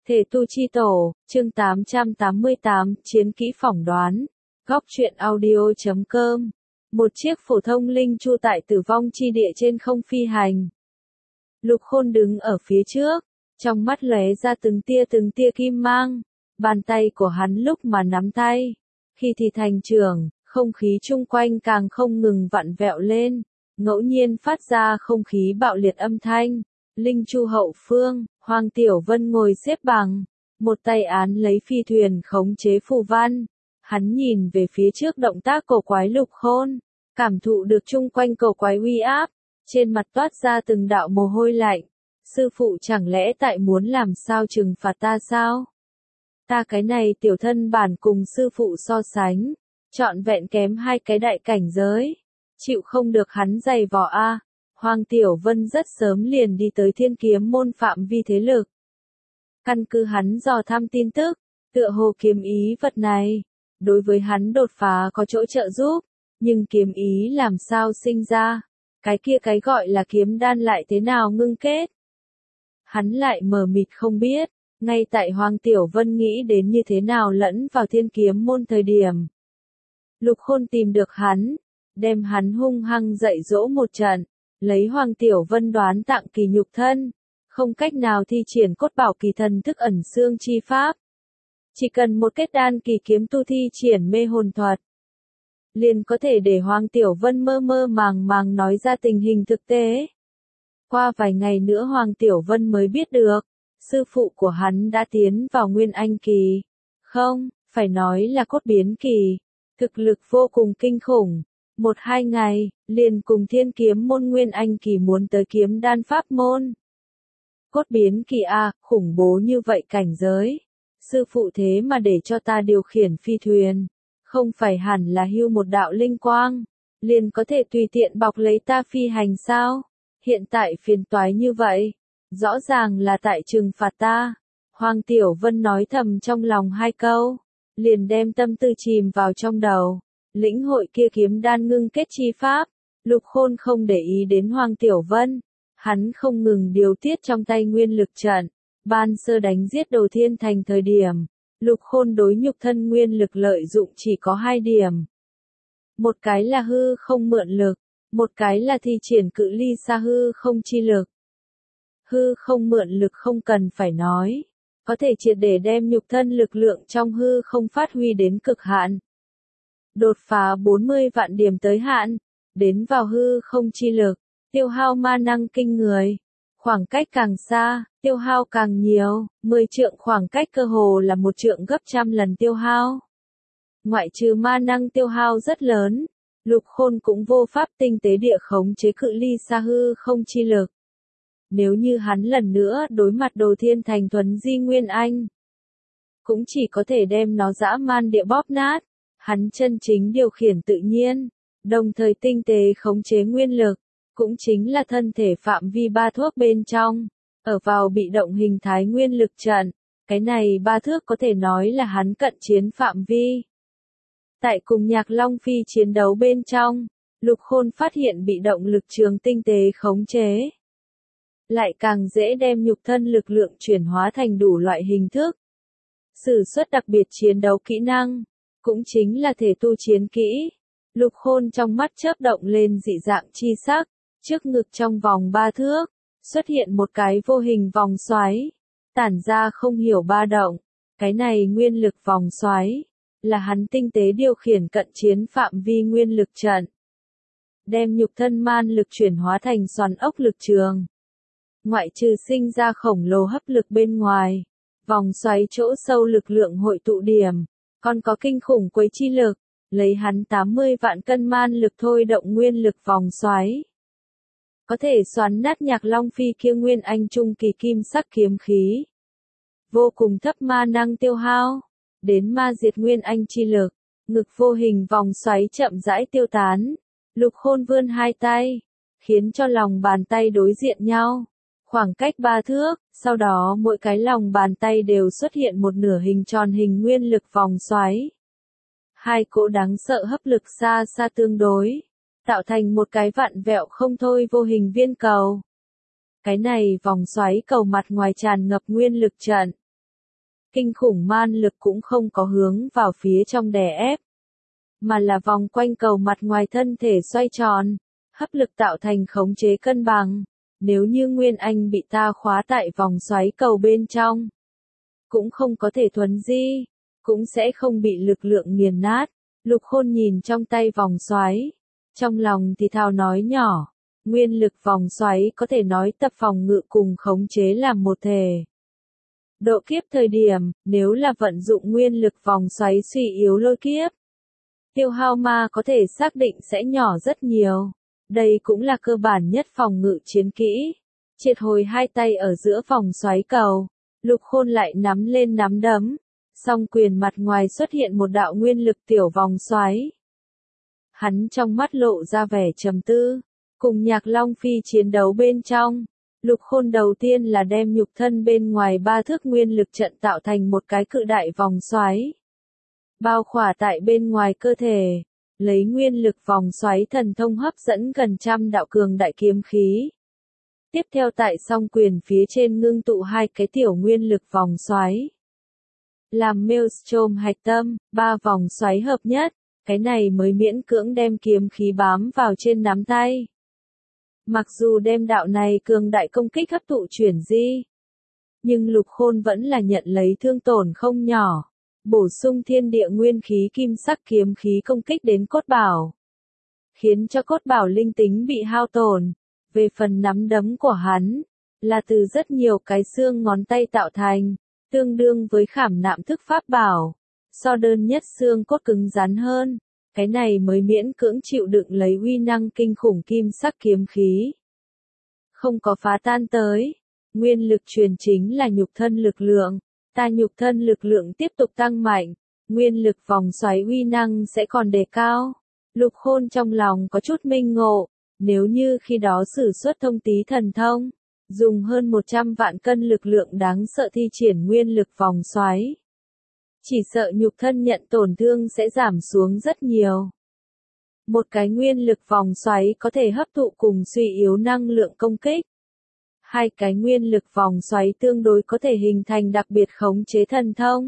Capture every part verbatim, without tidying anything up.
Thể tu chi tổ, chương tám trăm tám mươi tám, chiến kỹ phỏng đoán. Góc truyện audio chấm com. Một chiếc phổ thông linh chu tại tử vong chi địa trên không phi hành. Lục Khôn đứng ở phía trước, trong mắt lóe ra từng tia từng tia kim mang. Bàn tay của hắn lúc mà nắm tay, khi thì thành trưởng, không khí chung quanh càng không ngừng vặn vẹo lên, ngẫu nhiên phát ra không khí bạo liệt âm thanh. Linh chu hậu phương, Hoàng Tiểu Vân ngồi xếp bằng, một tay án lấy phi thuyền khống chế phù văn. Hắn nhìn về phía trước động tác cổ quái Lục Khôn, cảm thụ được chung quanh cổ quái uy áp, trên mặt toát ra từng đạo mồ hôi lạnh. Sư phụ chẳng lẽ tại muốn làm sao trừng phạt ta sao? Ta cái này tiểu thân bản cùng sư phụ so sánh, trọn vẹn kém hai cái đại cảnh giới, chịu không được hắn giày vò a. Hoàng Tiểu Vân rất sớm liền đi tới Thiên Kiếm môn phạm vi thế lực. Căn cứ hắn dò thăm tin tức, tựa hồ kiếm ý vật này, đối với hắn đột phá có chỗ trợ giúp, nhưng kiếm ý làm sao sinh ra, cái kia cái gọi là kiếm đan lại thế nào ngưng kết. Hắn lại mờ mịt không biết, ngay tại Hoàng Tiểu Vân nghĩ đến như thế nào lẫn vào Thiên Kiếm môn thời điểm. Lục Khôn tìm được hắn, đem hắn hung hăng dạy dỗ một trận. Lấy Hoàng Tiểu Vân đoán tặng kỳ nhục thân, không cách nào thi triển cốt bảo kỳ thần thức ẩn xương chi pháp. Chỉ cần một kết đan kỳ kiếm tu thi triển mê hồn thuật, liền có thể để Hoàng Tiểu Vân mơ mơ màng màng nói ra tình hình thực tế. Qua vài ngày nữa Hoàng Tiểu Vân mới biết được, sư phụ của hắn đã tiến vào Nguyên Anh kỳ. Không, phải nói là cốt biến kỳ, thực lực vô cùng kinh khủng. Một hai ngày, liền cùng Thiên Kiếm môn Nguyên Anh kỳ muốn tới kiếm đan pháp môn. Cốt biến kỳ a, khủng bố như vậy cảnh giới. Sư phụ thế mà để cho ta điều khiển phi thuyền, không phải hẳn là hưu một đạo linh quang, liền có thể tùy tiện bọc lấy ta phi hành sao? Hiện tại phiền toái như vậy, rõ ràng là tại trừng phạt ta. Hoàng Tiểu Vân nói thầm trong lòng hai câu, liền đem tâm tư chìm vào trong đầu. Lĩnh hội kia kiếm đan ngưng kết chi pháp, Lục Khôn không để ý đến Hoàng Tiểu Vân, hắn không ngừng điều tiết trong tay nguyên lực trận. Ban sơ đánh giết Đồ Thiên Thành thời điểm, Lục Khôn đối nhục thân nguyên lực lợi dụng chỉ có hai điểm. Một cái là hư không mượn lực, một cái là thi triển cự ly xa hư không chi lực. Hư không mượn lực không cần phải nói, có thể triệt để đem nhục thân lực lượng trong hư không phát huy đến cực hạn. Đột phá bốn mươi vạn điểm tới hạn, đến vào hư không chi lực, tiêu hao ma năng kinh người. Khoảng cách càng xa, tiêu hao càng nhiều, mười trượng khoảng cách cơ hồ là một trượng gấp trăm lần tiêu hao. Ngoại trừ ma năng tiêu hao rất lớn, Lục Khôn cũng vô pháp tinh tế địa khống chế cự ly xa hư không chi lực. Nếu như hắn lần nữa đối mặt Đồ Thiên Thành thuần di Nguyên Anh, cũng chỉ có thể đem nó dã man địa bóp nát. Hắn chân chính điều khiển tự nhiên, đồng thời tinh tế khống chế nguyên lực, cũng chính là thân thể phạm vi ba thước bên trong, ở vào bị động hình thái nguyên lực trận. Cái này ba thước có thể nói là hắn cận chiến phạm vi. Tại cùng Nhạc Long Phi chiến đấu bên trong, Lục Khôn phát hiện bị động lực trường tinh tế khống chế, lại càng dễ đem nhục thân lực lượng chuyển hóa thành đủ loại hình thức. Sử xuất đặc biệt chiến đấu kỹ năng, cũng chính là thể tu chiến kỹ. Lục Khôn trong mắt chớp động lên dị dạng chi sắc, trước ngực trong vòng ba thước, xuất hiện một cái vô hình vòng xoáy, tản ra không hiểu ba động. Cái này nguyên lực vòng xoáy, là hắn tinh tế điều khiển cận chiến phạm vi nguyên lực trận. Đem nhục thân man lực chuyển hóa thành xoắn ốc lực trường. Ngoại trừ sinh ra khổng lồ hấp lực bên ngoài, vòng xoáy chỗ sâu lực lượng hội tụ điểm, còn có kinh khủng quấy chi lực, lấy hắn tám mươi vạn cân man lực thôi động nguyên lực vòng xoáy. Có thể xoắn nát Nhạc Long Phi kia Nguyên Anh trung kỳ kim sắc kiếm khí. Vô cùng thấp ma năng tiêu hao, đến ma diệt Nguyên Anh chi lực, ngực vô hình vòng xoáy chậm rãi tiêu tán. Lục Khôn vươn hai tay, khiến cho lòng bàn tay đối diện nhau. Khoảng cách ba thước, sau đó mỗi cái lòng bàn tay đều xuất hiện một nửa hình tròn hình nguyên lực vòng xoáy. Hai cỗ đáng sợ hấp lực xa xa tương đối, tạo thành một cái vặn vẹo không thôi vô hình viên cầu. Cái này vòng xoáy cầu mặt ngoài tràn ngập nguyên lực trận. Kinh khủng man lực cũng không có hướng vào phía trong đè ép, mà là vòng quanh cầu mặt ngoài thân thể xoay tròn, hấp lực tạo thành khống chế cân bằng. Nếu như Nguyên Anh bị ta khóa tại vòng xoáy cầu bên trong, cũng không có thể thuấn di, cũng sẽ không bị lực lượng nghiền nát. Lục Khôn nhìn trong tay vòng xoáy, trong lòng thì thào nói nhỏ, nguyên lực vòng xoáy có thể nói tập phòng ngự cùng khống chế làm một thể. Độ kiếp thời điểm, nếu là vận dụng nguyên lực vòng xoáy suy yếu lôi kiếp, tiêu hao ma có thể xác định sẽ nhỏ rất nhiều. Đây cũng là cơ bản nhất phòng ngự chiến kỹ. Triệt hồi hai tay ở giữa vòng xoáy cầu, Lục Khôn lại nắm lên nắm đấm, song quyền mặt ngoài xuất hiện một đạo nguyên lực tiểu vòng xoáy. Hắn trong mắt lộ ra vẻ trầm tư, cùng Nhạc Long Phi chiến đấu bên trong. Lục Khôn đầu tiên là đem nhục thân bên ngoài ba thước nguyên lực trận tạo thành một cái cự đại vòng xoáy, bao khỏa tại bên ngoài cơ thể, lấy nguyên lực vòng xoáy thần thông hấp dẫn gần trăm đạo cường đại kiếm khí. Tiếp theo tại song quyền phía trên ngưng tụ hai cái tiểu nguyên lực vòng xoáy, làm Maelstrom hạch tâm, ba vòng xoáy hợp nhất, cái này mới miễn cưỡng đem kiếm khí bám vào trên nắm tay. Mặc dù đem đạo này cường đại công kích hấp thụ chuyển di, nhưng Lục Khôn vẫn là nhận lấy thương tổn không nhỏ, bổ sung thiên địa nguyên khí kim sắc kiếm khí công kích đến cốt bảo, khiến cho cốt bảo linh tính bị hao tổn. Về phần nắm đấm của hắn, là từ rất nhiều cái xương ngón tay tạo thành, tương đương với khảm nạm thức pháp bảo, so đơn nhất xương cốt cứng rắn hơn. Cái này mới miễn cưỡng chịu đựng lấy uy năng kinh khủng kim sắc kiếm khí. Không có phá tan tới, nguyên lực truyền chính là nhục thân lực lượng, ta nhục thân lực lượng tiếp tục tăng mạnh, nguyên lực vòng xoáy uy năng sẽ còn đề cao. Lục Khôn trong lòng có chút minh ngộ, nếu như khi đó sử xuất thông tí thần thông, dùng hơn một trăm vạn cân lực lượng đáng sợ thi triển nguyên lực vòng xoáy, chỉ sợ nhục thân nhận tổn thương sẽ giảm xuống rất nhiều. Một cái nguyên lực vòng xoáy có thể hấp thụ cùng suy yếu năng lượng công kích. Hai cái nguyên lực vòng xoáy tương đối có thể hình thành đặc biệt khống chế thần thông.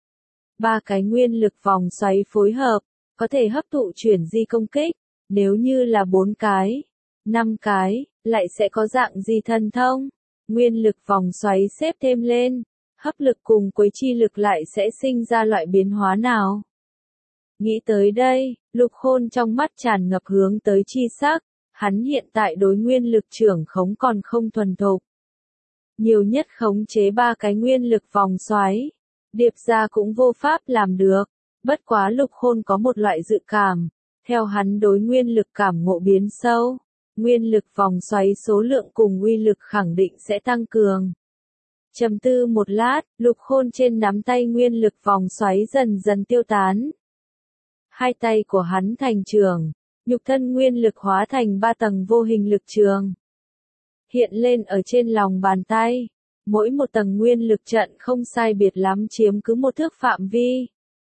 Ba cái nguyên lực vòng xoáy phối hợp, có thể hấp thụ chuyển di công kích. Nếu như là bốn cái, năm cái, lại sẽ có dạng gì thần thông. Nguyên lực vòng xoáy xếp thêm lên, hấp lực cùng quấy chi lực lại sẽ sinh ra loại biến hóa nào? Nghĩ tới đây, Lục Khôn trong mắt tràn ngập hướng tới chi sắc, hắn hiện tại đối nguyên lực trưởng khống còn không thuần thục. Nhiều nhất khống chế ba cái nguyên lực vòng xoáy, điệp ra cũng vô pháp làm được, bất quá Lục Khôn có một loại dự cảm, theo hắn đối nguyên lực cảm ngộ biến sâu, nguyên lực vòng xoáy số lượng cùng uy lực khẳng định sẽ tăng cường. Trầm tư một lát, Lục Khôn trên nắm tay nguyên lực vòng xoáy dần dần tiêu tán. Hai tay của hắn thành trường, nhục thân nguyên lực hóa thành ba tầng vô hình lực trường. Hiện lên ở trên lòng bàn tay, mỗi một tầng nguyên lực trận không sai biệt lắm chiếm cứ một thước phạm vi.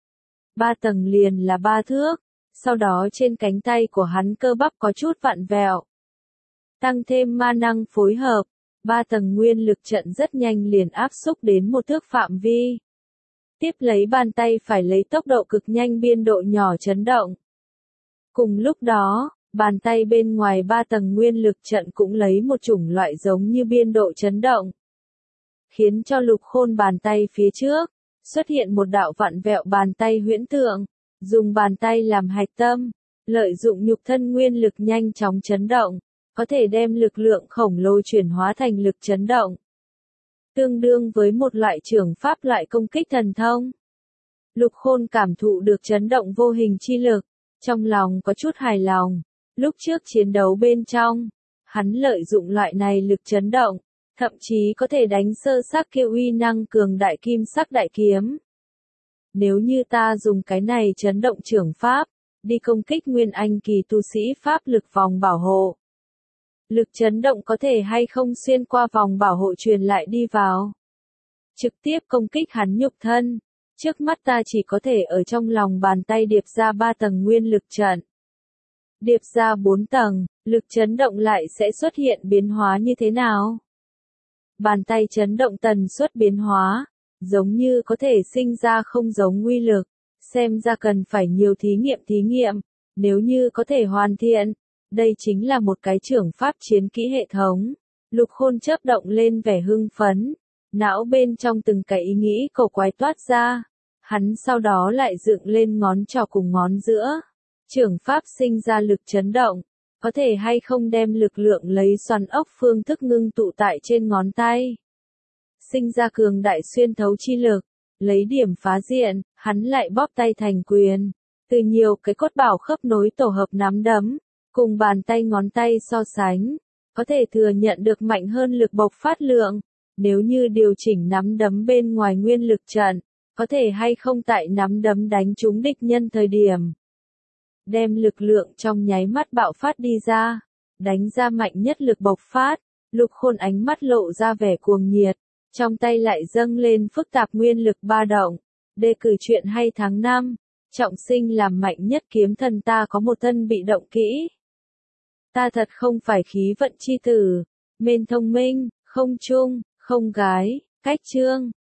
Ba tầng liền là ba thước, sau đó trên cánh tay của hắn cơ bắp có chút vặn vẹo. Tăng thêm ma năng phối hợp, ba tầng nguyên lực trận rất nhanh liền áp xúc đến một thước phạm vi. Tiếp lấy bàn tay phải lấy tốc độ cực nhanh biên độ nhỏ chấn động. Cùng lúc đó, bàn tay bên ngoài ba tầng nguyên lực trận cũng lấy một chủng loại giống như biên độ chấn động, khiến cho Lục Khôn bàn tay phía trước xuất hiện một đạo vặn vẹo bàn tay huyễn tượng, dùng bàn tay làm hạch tâm, lợi dụng nhục thân nguyên lực nhanh chóng chấn động, có thể đem lực lượng khổng lồ chuyển hóa thành lực chấn động, tương đương với một loại trường pháp loại công kích thần thông. Lục Khôn cảm thụ được chấn động vô hình chi lực, trong lòng có chút hài lòng. Lúc trước chiến đấu bên trong, hắn lợi dụng loại này lực chấn động, thậm chí có thể đánh sơ xác kia uy năng cường đại kim sắc đại kiếm. Nếu như ta dùng cái này chấn động trưởng pháp, đi công kích nguyên anh kỳ tu sĩ pháp lực vòng bảo hộ, lực chấn động có thể hay không xuyên qua vòng bảo hộ truyền lại đi vào, trực tiếp công kích hắn nhục thân. Trước mắt ta chỉ có thể ở trong lòng bàn tay điệp ra ba tầng nguyên lực trận. Điệp ra bốn tầng, lực chấn động lại sẽ xuất hiện biến hóa như thế nào? Bàn tay chấn động tần suất biến hóa, giống như có thể sinh ra không giống uy lực, xem ra cần phải nhiều thí nghiệm thí nghiệm, nếu như có thể hoàn thiện, đây chính là một cái trưởng pháp chiến kỹ hệ thống. Lục Khôn chớp động lên vẻ hưng phấn, não bên trong từng cái ý nghĩ cầu quái toát ra, hắn sau đó lại dựng lên ngón trỏ cùng ngón giữa, trưởng pháp sinh ra lực chấn động, có thể hay không đem lực lượng lấy xoắn ốc phương thức ngưng tụ tại trên ngón tay, sinh ra cường đại xuyên thấu chi lực, lấy điểm phá diện, hắn lại bóp tay thành quyền, từ nhiều cái cốt bảo khớp nối tổ hợp nắm đấm, cùng bàn tay ngón tay so sánh, có thể thừa nhận được mạnh hơn lực bộc phát lượng, nếu như điều chỉnh nắm đấm bên ngoài nguyên lực trận, có thể hay không tại nắm đấm đánh trúng địch nhân thời điểm, đem lực lượng trong nháy mắt bạo phát đi ra, đánh ra mạnh nhất lực bộc phát. Lục Khôn ánh mắt lộ ra vẻ cuồng nhiệt, trong tay lại dâng lên phức tạp nguyên lực ba động. Đề cử chuyện hay tháng năm, trọng sinh làm mạnh nhất kiếm thần, ta có một thân bị động kỹ. Ta thật không phải khí vận chi tử, mên thông minh, không trung, không gái, cách chương.